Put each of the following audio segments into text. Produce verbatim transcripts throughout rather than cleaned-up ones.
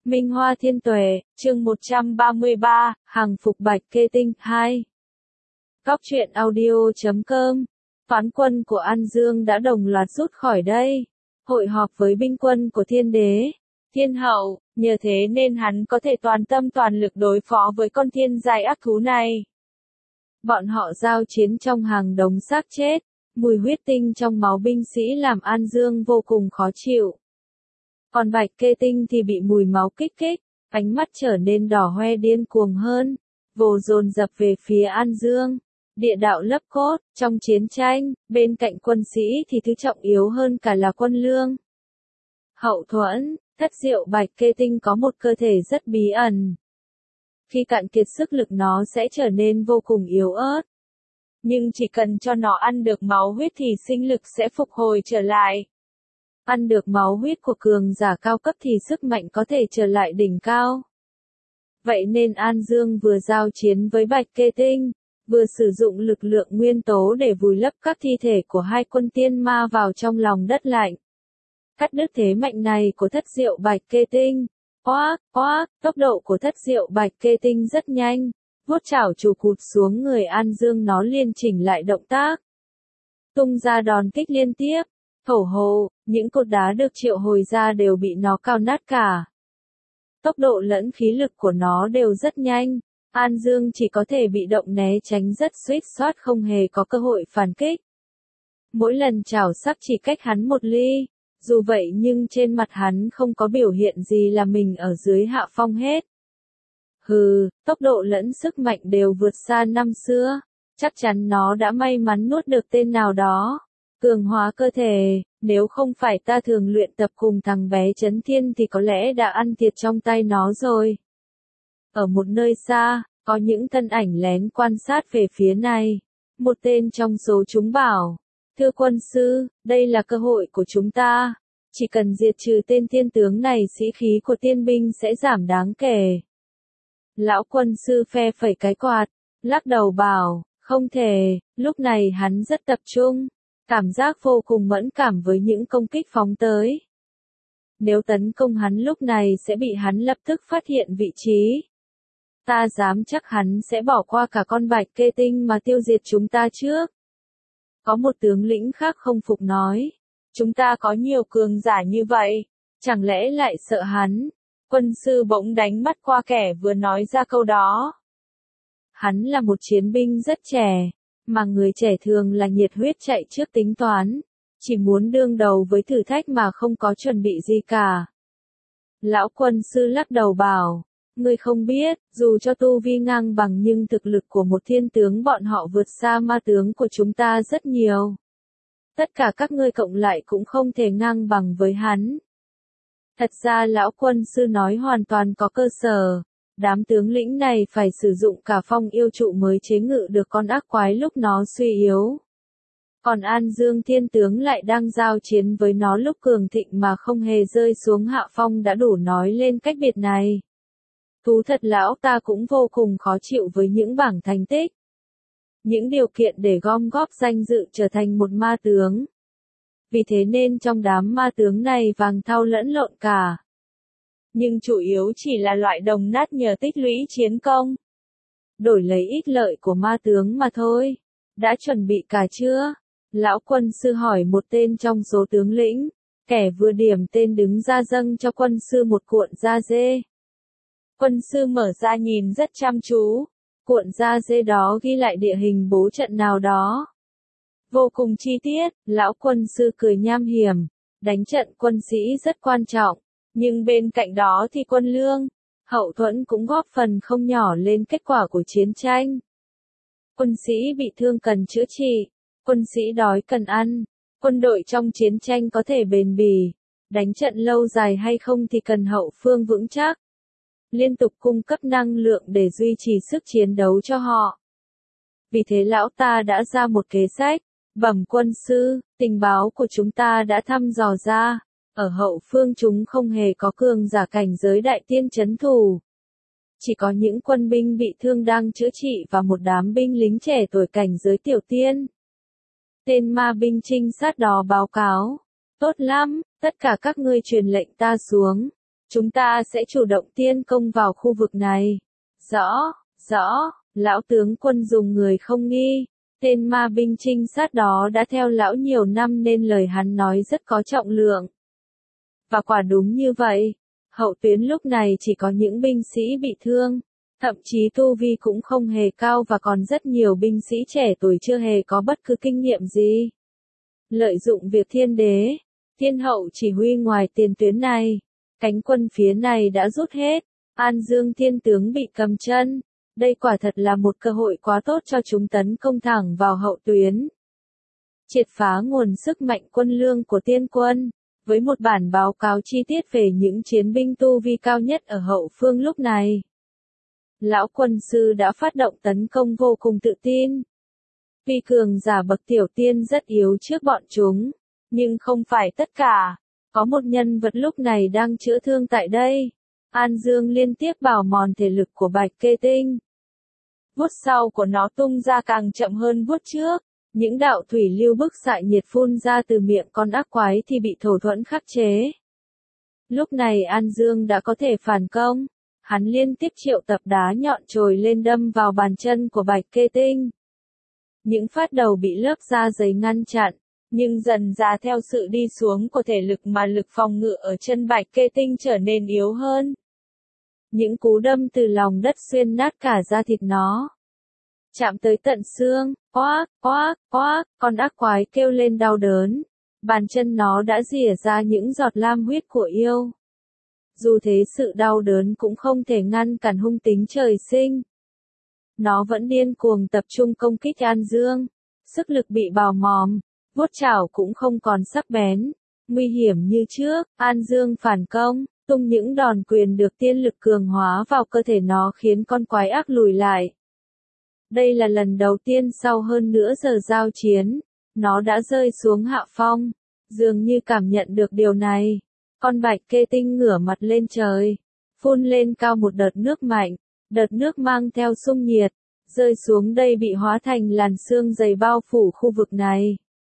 Minh Hoa Thiên Tuệ, chương một trăm ba mươi ba, hàng phục Bạch Kê Tinh, hai. Góc truyện audio chấm com. Toán quân của An Dương đã đồng loạt rút khỏi đây. Hội họp với binh quân của Thiên Đế, Thiên Hậu, nhờ thế nên hắn có thể toàn tâm toàn lực đối phó với con thiên giai ác thú này. Bọn họ giao chiến trong hàng đống xác chết, mùi huyết tinh trong máu binh sĩ làm An Dương vô cùng khó chịu. Còn Bạch Kê Tinh thì bị mùi máu kích thích, ánh mắt trở nên đỏ hoe điên cuồng hơn, vồ dồn dập về phía An Dương. Địa đạo lấp cốt, trong chiến tranh, bên cạnh quân sĩ thì thứ trọng yếu hơn cả là quân lương. Hậu thuẫn, thất diệu Bạch Kê Tinh có một cơ thể rất bí ẩn. Khi cạn kiệt sức lực nó sẽ trở nên vô cùng yếu ớt. Nhưng chỉ cần cho nó ăn được máu huyết thì sinh lực sẽ phục hồi trở lại. Ăn được máu huyết của cường giả cao cấp thì sức mạnh có thể trở lại đỉnh cao. Vậy nên An Dương vừa giao chiến với Bạch Kê Tinh, vừa sử dụng lực lượng nguyên tố để vùi lấp các thi thể của hai quân tiên ma vào trong lòng đất lạnh. Cắt đứt thế mạnh này của thất diệu Bạch Kê Tinh. Oác, oác, tốc độ của thất diệu Bạch Kê Tinh rất nhanh, vuốt chảo chù cụt xuống người An Dương nó liên chỉnh lại động tác. Tung ra đòn kích liên tiếp, thổ hồ, những cột đá được triệu hồi ra đều bị nó cào nát cả. Tốc độ lẫn khí lực của nó đều rất nhanh, An Dương chỉ có thể bị động né tránh rất suýt soát không hề có cơ hội phản kích. Mỗi lần chảo sắc chỉ cách hắn một ly. Dù vậy nhưng trên mặt hắn không có biểu hiện gì là mình ở dưới hạ phong hết. Hừ, tốc độ lẫn sức mạnh đều vượt xa năm xưa. Chắc chắn nó đã may mắn nuốt được tên nào đó. Cường hóa cơ thể, nếu không phải ta thường luyện tập cùng thằng bé Chấn Thiên thì có lẽ đã ăn thiệt trong tay nó rồi. Ở một nơi xa, có những thân ảnh lén quan sát về phía này. Một tên trong số chúng bảo. Thưa quân sư, đây là cơ hội của chúng ta. Chỉ cần diệt trừ tên thiên tướng này sĩ khí của tiên binh sẽ giảm đáng kể. Lão quân sư phe phẩy cái quạt, lắc đầu bảo, không thể, lúc này hắn rất tập trung, cảm giác vô cùng mẫn cảm với những công kích phóng tới. Nếu tấn công hắn lúc này sẽ bị hắn lập tức phát hiện vị trí. Ta dám chắc hắn sẽ bỏ qua cả con Bạch Kê Tinh mà tiêu diệt chúng ta trước. Có một tướng lĩnh khác không phục nói, chúng ta có nhiều cường giả như vậy, chẳng lẽ lại sợ hắn? Quân sư bỗng đánh mắt qua kẻ vừa nói ra câu đó. Hắn là một chiến binh rất trẻ, mà người trẻ thường là nhiệt huyết chạy trước tính toán, chỉ muốn đương đầu với thử thách mà không có chuẩn bị gì cả. Lão quân sư lắc đầu bảo, ngươi không biết, dù cho tu vi ngang bằng nhưng thực lực của một thiên tướng bọn họ vượt xa ma tướng của chúng ta rất nhiều. Tất cả các ngươi cộng lại cũng không thể ngang bằng với hắn. Thật ra lão quân sư nói hoàn toàn có cơ sở. Đám tướng lĩnh này phải sử dụng cả phong yêu trụ mới chế ngự được con ác quái lúc nó suy yếu. Còn An Dương thiên tướng lại đang giao chiến với nó lúc cường thịnh mà không hề rơi xuống hạ phong đã đủ nói lên cách biệt này. Thú thật lão ta cũng vô cùng khó chịu với những bảng thành tích. Những điều kiện để gom góp danh dự trở thành một ma tướng. Vì thế nên trong đám ma tướng này vàng thau lẫn lộn cả. Nhưng chủ yếu chỉ là loại đồng nát nhờ tích lũy chiến công. Đổi lấy ích lợi của ma tướng mà thôi. Đã chuẩn bị cả chưa? Lão quân sư hỏi một tên trong số tướng lĩnh. Kẻ vừa điểm tên đứng ra dâng cho quân sư một cuộn da dê. Quân sư mở ra nhìn rất chăm chú. Cuộn da dê đó ghi lại địa hình bố trận nào đó. Vô cùng chi tiết, lão quân sư cười nham hiểm. Đánh trận quân sĩ rất quan trọng, nhưng bên cạnh đó thì quân lương, hậu thuẫn cũng góp phần không nhỏ lên kết quả của chiến tranh. Quân sĩ bị thương cần chữa trị, quân sĩ đói cần ăn, quân đội trong chiến tranh có thể bền bỉ, đánh trận lâu dài hay không thì cần hậu phương vững chắc. Liên tục cung cấp năng lượng để duy trì sức chiến đấu cho họ. Vì thế lão ta đã ra một kế sách, bẩm quân sư, tình báo của chúng ta đã thăm dò ra, ở hậu phương chúng không hề có cường giả cảnh giới đại tiên trấn thủ. Chỉ có những quân binh bị thương đang chữa trị và một đám binh lính trẻ tuổi cảnh giới tiểu tiên. Tên ma binh trinh sát đó báo cáo, tốt lắm, tất cả các ngươi truyền lệnh ta xuống. Chúng ta sẽ chủ động tiến công vào khu vực này. Rõ, rõ, lão tướng quân dùng người không nghi. Tên ma binh trinh sát đó đã theo lão nhiều năm nên lời hắn nói rất có trọng lượng. Và quả đúng như vậy. Hậu tuyến lúc này chỉ có những binh sĩ bị thương. Thậm chí tu vi cũng không hề cao và còn rất nhiều binh sĩ trẻ tuổi chưa hề có bất cứ kinh nghiệm gì. Lợi dụng việc thiên đế, thiên hậu chỉ huy ngoài tiền tuyến này, cánh quân phía này đã rút hết, An Dương thiên tướng bị cầm chân. Đây quả thật là một cơ hội quá tốt cho chúng tấn công thẳng vào hậu tuyến. Triệt phá nguồn sức mạnh quân lương của tiên quân, với một bản báo cáo chi tiết về những chiến binh tu vi cao nhất ở hậu phương lúc này. Lão quân sư đã phát động tấn công vô cùng tự tin. Vì cường giả bậc tiểu tiên rất yếu trước bọn chúng, nhưng không phải tất cả. Có một nhân vật lúc này đang chữa thương tại đây. An Dương liên tiếp bào mòn thể lực của Bạch Kê Tinh. Vuốt sau của nó tung ra càng chậm hơn vuốt trước. Những đạo thủy lưu bức xạ nhiệt phun ra từ miệng con ác quái thì bị thổ thuẫn khắc chế. Lúc này An Dương đã có thể phản công. Hắn liên tiếp triệu tập đá nhọn trồi lên đâm vào bàn chân của Bạch Kê Tinh. Những phát đầu bị lớp da dày ngăn chặn, nhưng dần ra theo sự đi xuống của thể lực mà lực phòng ngự ở chân Bạch Kê Tinh trở nên yếu hơn. Những cú đâm từ lòng đất xuyên nát cả da thịt nó. Chạm tới tận xương, oác, oác, oác, con ác quái kêu lên đau đớn. Bàn chân nó đã rỉa ra những giọt lam huyết của yêu. Dù thế sự đau đớn cũng không thể ngăn cản hung tính trời sinh. Nó vẫn điên cuồng tập trung công kích An Dương. Sức lực bị bào mòn, vuốt chảo cũng không còn sắc bén. Nguy hiểm như trước, An Dương phản công, tung những đòn quyền được tiên lực cường hóa vào cơ thể nó khiến con quái ác lùi lại. Đây là lần đầu tiên sau hơn nửa giờ giao chiến, nó đã rơi xuống hạ phong. Dường như cảm nhận được điều này. Con Bạch Kê Tinh ngửa mặt lên trời, phun lên cao một đợt nước mạnh, đợt nước mang theo xung nhiệt, rơi xuống đây bị hóa thành làn sương dày bao phủ khu vực này.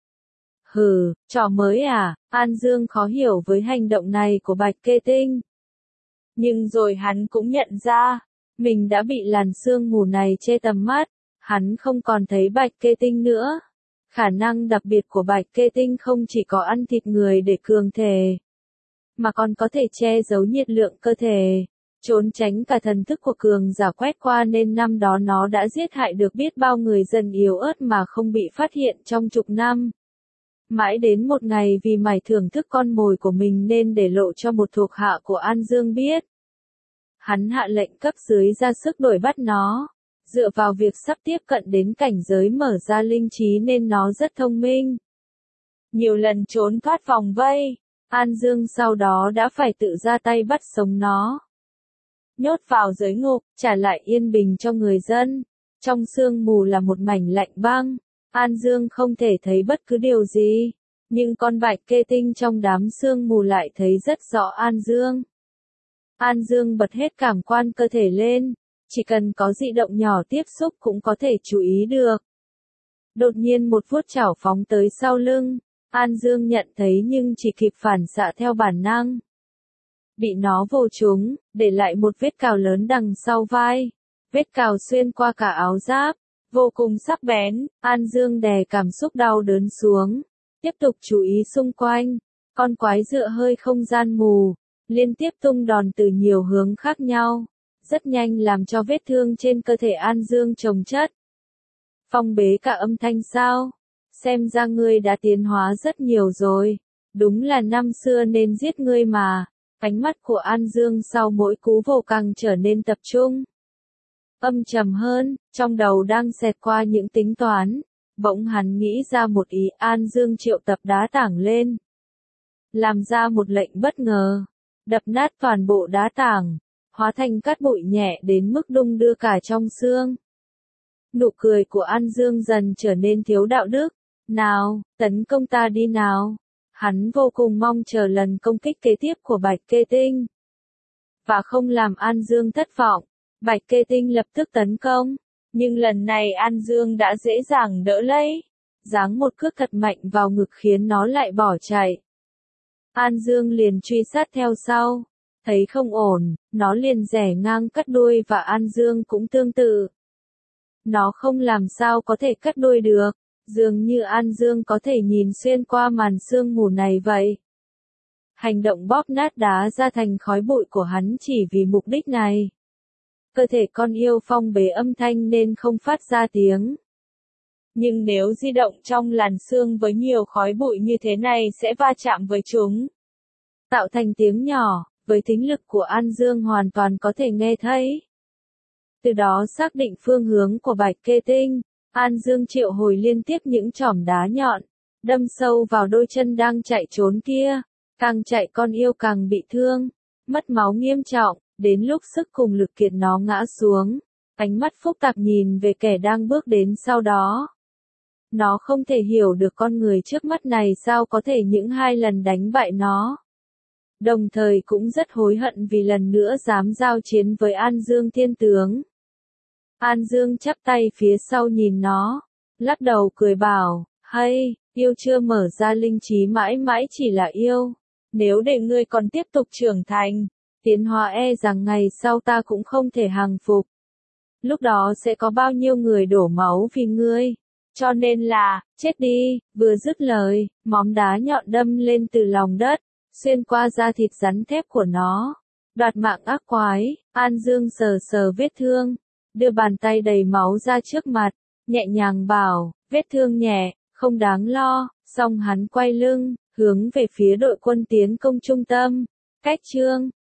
Hừ, trò mới à, An Dương khó hiểu với hành động này của Bạch Kê Tinh. Nhưng rồi hắn cũng nhận ra, mình đã bị làn sương mù này che tầm mắt, hắn không còn thấy Bạch Kê Tinh nữa. Khả năng đặc biệt của Bạch Kê Tinh không chỉ có ăn thịt người để cường thể, mà còn có thể che giấu nhiệt lượng cơ thể, trốn tránh cả thần thức của cường giả quét qua nên năm đó nó đã giết hại được biết bao người dân yếu ớt mà không bị phát hiện trong chục năm. Mãi đến một ngày vì mải thưởng thức con mồi của mình nên để lộ cho một thuộc hạ của An Dương biết. Hắn hạ lệnh cấp dưới ra sức đuổi bắt nó. Dựa vào việc sắp tiếp cận đến cảnh giới mở ra linh trí nên nó rất thông minh. Nhiều lần trốn thoát vòng vây, An Dương sau đó đã phải tự ra tay bắt sống nó. Nhốt vào giới ngục, trả lại yên bình cho người dân. Trong sương mù là một mảnh lạnh băng, An Dương không thể thấy bất cứ điều gì. Nhưng con Bạch Kê Tinh trong đám sương mù lại thấy rất rõ An Dương. An Dương bật hết cảm quan cơ thể lên. Chỉ cần có dị động nhỏ tiếp xúc cũng có thể chú ý được. Đột nhiên một vuốt chảo phóng tới sau lưng, An Dương nhận thấy nhưng chỉ kịp phản xạ theo bản năng. Bị nó vồ trúng, để lại một vết cào lớn đằng sau vai. Vết cào xuyên qua cả áo giáp, vô cùng sắc bén. An Dương đè cảm xúc đau đớn xuống, tiếp tục chú ý xung quanh. Con quái dựa hơi không gian mù, liên tiếp tung đòn từ nhiều hướng khác nhau. Rất nhanh làm cho vết thương trên cơ thể An Dương chồng chất. Phong bế cả âm thanh sao? Xem ra ngươi đã tiến hóa rất nhiều rồi. Đúng là năm xưa nên giết ngươi mà. Ánh mắt của An Dương sau mỗi cú vồ càng trở nên tập trung. Âm trầm hơn, trong đầu đang xẹt qua những tính toán. Bỗng hắn nghĩ ra một ý. An Dương triệu tập đá tảng lên. Làm ra một lệnh bất ngờ. Đập nát toàn bộ đá tảng. Hóa thành cát bụi nhẹ đến mức đung đưa cả trong xương. Nụ cười của An Dương dần trở nên thiếu đạo đức. Nào, tấn công ta đi nào. Hắn vô cùng mong chờ lần công kích kế tiếp của Bạch Kê Tinh. Và không làm An Dương thất vọng, Bạch Kê Tinh lập tức tấn công. Nhưng lần này An Dương đã dễ dàng đỡ lấy. Giáng một cước thật mạnh vào ngực khiến nó lại bỏ chạy. An Dương liền truy sát theo sau. Thấy không ổn, nó liền rẽ ngang cắt đuôi và An Dương cũng tương tự. Nó không làm sao có thể cắt đuôi được, dường như An Dương có thể nhìn xuyên qua màn sương mù này vậy. Hành động bóp nát đá ra thành khói bụi của hắn chỉ vì mục đích này. Cơ thể con yêu phong bế âm thanh nên không phát ra tiếng. Nhưng nếu di động trong làn sương với nhiều khói bụi như thế này sẽ va chạm với chúng, tạo thành tiếng nhỏ, với thính lực của An Dương hoàn toàn có thể nghe thấy. Từ đó xác định phương hướng của Bạch Kê Tinh, An Dương triệu hồi liên tiếp những chỏm đá nhọn, đâm sâu vào đôi chân đang chạy trốn kia. Càng chạy con yêu càng bị thương, mất máu nghiêm trọng, đến lúc sức cùng lực kiệt nó ngã xuống, ánh mắt phức tạp nhìn về kẻ đang bước đến sau đó. Nó không thể hiểu được con người trước mắt này sao có thể những hai lần đánh bại nó. Đồng thời cũng rất hối hận vì lần nữa dám giao chiến với An Dương thiên tướng. An Dương chắp tay phía sau nhìn nó, lắc đầu cười bảo, hay, yêu chưa mở ra linh trí mãi mãi chỉ là yêu. Nếu để ngươi còn tiếp tục trưởng thành, tiến hóa e rằng ngày sau ta cũng không thể hàng phục. Lúc đó sẽ có bao nhiêu người đổ máu vì ngươi. Cho nên là, chết đi, vừa dứt lời, móng đá nhọn đâm lên từ lòng đất, xuyên qua da thịt rắn thép của nó. Đoạt mạng ác quái, An Dương sờ sờ vết thương, đưa bàn tay đầy máu ra trước mặt, nhẹ nhàng bảo, vết thương nhẹ, không đáng lo, xong hắn quay lưng, hướng về phía đội quân tiến công trung tâm. Cách chương